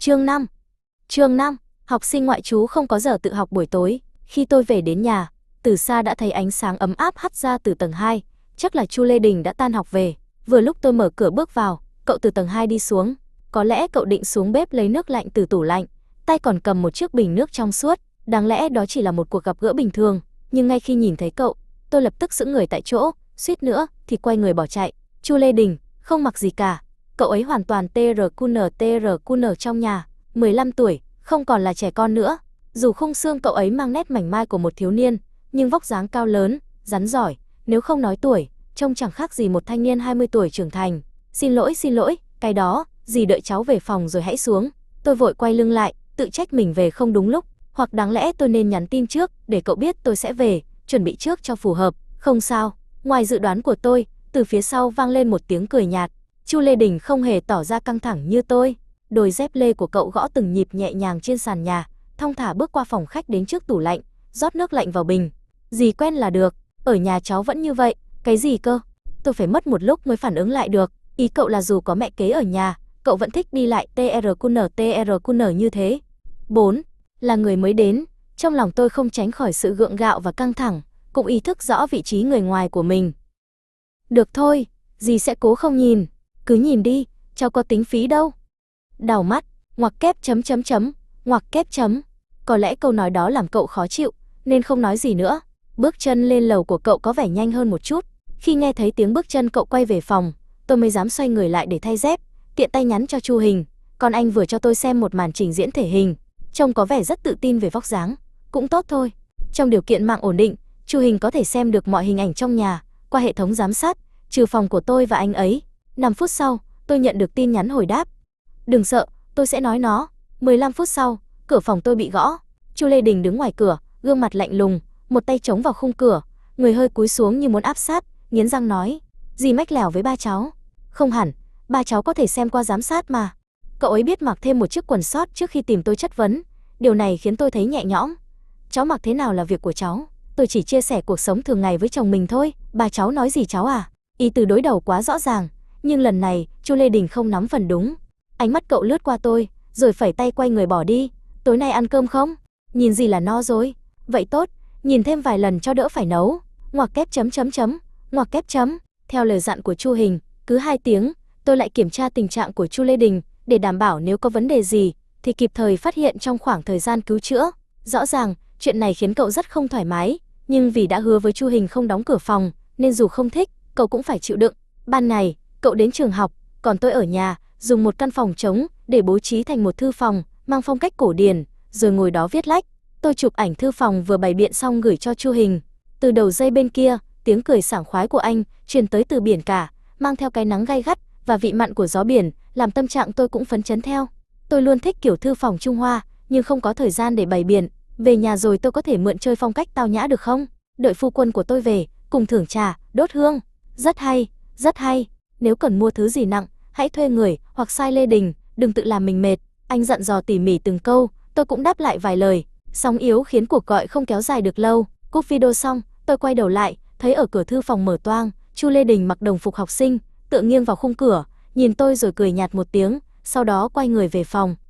Chương 5. Chương 5. Học sinh ngoại trú không có giờ tự học buổi tối. Khi tôi về đến nhà, từ xa đã thấy ánh sáng ấm áp hắt ra từ tầng 2, chắc là Chu Lê Đình đã tan học về. Vừa lúc tôi mở cửa bước vào, cậu từ tầng 2 đi xuống. Có lẽ cậu định xuống bếp lấy nước lạnh từ tủ lạnh, tay còn cầm một chiếc bình nước trong suốt, đáng lẽ đó chỉ là một cuộc gặp gỡ bình thường, nhưng ngay khi nhìn thấy cậu, tôi lập tức sững người tại chỗ, suýt nữa thì quay người bỏ chạy. Chu Lê Đình không mặc gì cả, cậu ấy hoàn toàn TRQN trong nhà, 15 tuổi, không còn là trẻ con nữa. Dù khung xương cậu ấy mang nét mảnh mai của một thiếu niên, nhưng vóc dáng cao lớn, rắn giỏi, nếu không nói tuổi, trông chẳng khác gì một thanh niên 20 tuổi trưởng thành. Xin lỗi, cái đó, dì đợi cháu về phòng rồi hãy xuống. Tôi vội quay lưng lại, tự trách mình về không đúng lúc, hoặc đáng lẽ tôi nên nhắn tin trước để cậu biết tôi sẽ về, chuẩn bị trước cho phù hợp. Không sao, ngoài dự đoán của tôi, từ phía sau vang lên một tiếng cười nhạt. Chu Lê Đình không hề tỏ ra căng thẳng như tôi. Đôi dép lê của cậu gõ từng nhịp nhẹ nhàng trên sàn nhà, thong thả bước qua phòng khách đến trước tủ lạnh, rót nước lạnh vào bình. Dì quen là được, ở nhà cháu vẫn như vậy. Cái gì cơ? Tôi phải mất một lúc mới phản ứng lại được. Ý cậu là dù có mẹ kế ở nhà, cậu vẫn thích đi lại TRQN như thế. 4. Là người mới đến, trong lòng tôi không tránh khỏi sự gượng gạo và căng thẳng, cũng ý thức rõ vị trí người ngoài của mình. Được thôi, dì sẽ cố không nhìn. Cứ nhìn đi, cháu có tính phí đâu. Đảo mắt, ngoặc kép ngoặc kép chấm. Có lẽ câu nói đó làm cậu khó chịu, nên không nói gì nữa. Bước chân lên lầu của cậu có vẻ nhanh hơn một chút. Khi nghe thấy tiếng bước chân cậu quay về phòng, tôi mới dám xoay người lại để thay dép, tiện tay nhắn cho Chu Hình. Còn anh vừa cho tôi xem một màn trình diễn thể hình, trông có vẻ rất tự tin về vóc dáng. Cũng tốt thôi. Trong điều kiện mạng ổn định, Chu Hình có thể xem được mọi hình ảnh trong nhà qua hệ thống giám sát, trừ phòng của tôi và anh ấy. 5 phút sau, tôi nhận được tin nhắn hồi đáp. Đừng sợ, tôi sẽ nói nó. 15 phút sau, cửa phòng tôi bị gõ. Chu Lê Đình đứng ngoài cửa, gương mặt lạnh lùng, một tay chống vào khung cửa, người hơi cúi xuống như muốn áp sát, nghiến răng nói: "Dì mách lẻo với ba cháu." "Không hẳn, ba cháu có thể xem qua giám sát mà." Cậu ấy biết mặc thêm một chiếc quần sót trước khi tìm tôi chất vấn, điều này khiến tôi thấy nhẹ nhõm. "Cháu mặc thế nào là việc của cháu, tôi chỉ chia sẻ cuộc sống thường ngày với chồng mình thôi." "Bà cháu nói gì cháu à?" Ý từ đối đầu quá rõ ràng, nhưng lần này Chu Lê Đình không nắm phần đúng. Ánh mắt cậu lướt qua tôi, rồi phẩy tay quay người bỏ đi. "Tối nay ăn cơm không?" "Nhìn gì là no rồi." "Vậy tốt, nhìn thêm vài lần cho đỡ phải nấu." Ngoặc kép ngoặc kép chấm. Theo lời dặn của Chu Hình, cứ 2 tiếng, tôi lại kiểm tra tình trạng của Chu Lê Đình để đảm bảo nếu có vấn đề gì thì kịp thời phát hiện trong khoảng thời gian cứu chữa. Rõ ràng, chuyện này khiến cậu rất không thoải mái, nhưng vì đã hứa với Chu Hình không đóng cửa phòng, nên dù không thích, cậu cũng phải chịu đựng. Ban ngày, cậu đến trường học, còn tôi ở nhà, dùng một căn phòng trống để bố trí thành một thư phòng, mang phong cách cổ điển, rồi ngồi đó viết lách. Tôi chụp ảnh thư phòng vừa bày biện xong gửi cho Chu Hình. Từ đầu dây bên kia, tiếng cười sảng khoái của anh truyền tới từ biển cả, mang theo cái nắng gay gắt và vị mặn của gió biển, làm tâm trạng tôi cũng phấn chấn theo. Tôi luôn thích kiểu thư phòng Trung Hoa, nhưng không có thời gian để bày biện. Về nhà rồi tôi có thể mượn chơi phong cách tao nhã được không? Đợi phu quân của tôi về, cùng thưởng trà, đốt hương. Rất hay, rất hay. Nếu cần mua thứ gì nặng, hãy thuê người hoặc sai Lê Đình, đừng tự làm mình mệt. Anh dặn dò tỉ mỉ từng câu, tôi cũng đáp lại vài lời. Sóng yếu khiến cuộc gọi không kéo dài được lâu. Cúp video xong, tôi quay đầu lại, thấy ở cửa thư phòng mở toang, Chu Lê Đình mặc đồng phục học sinh, tựa nghiêng vào khung cửa, nhìn tôi rồi cười nhạt một tiếng, sau đó quay người về phòng.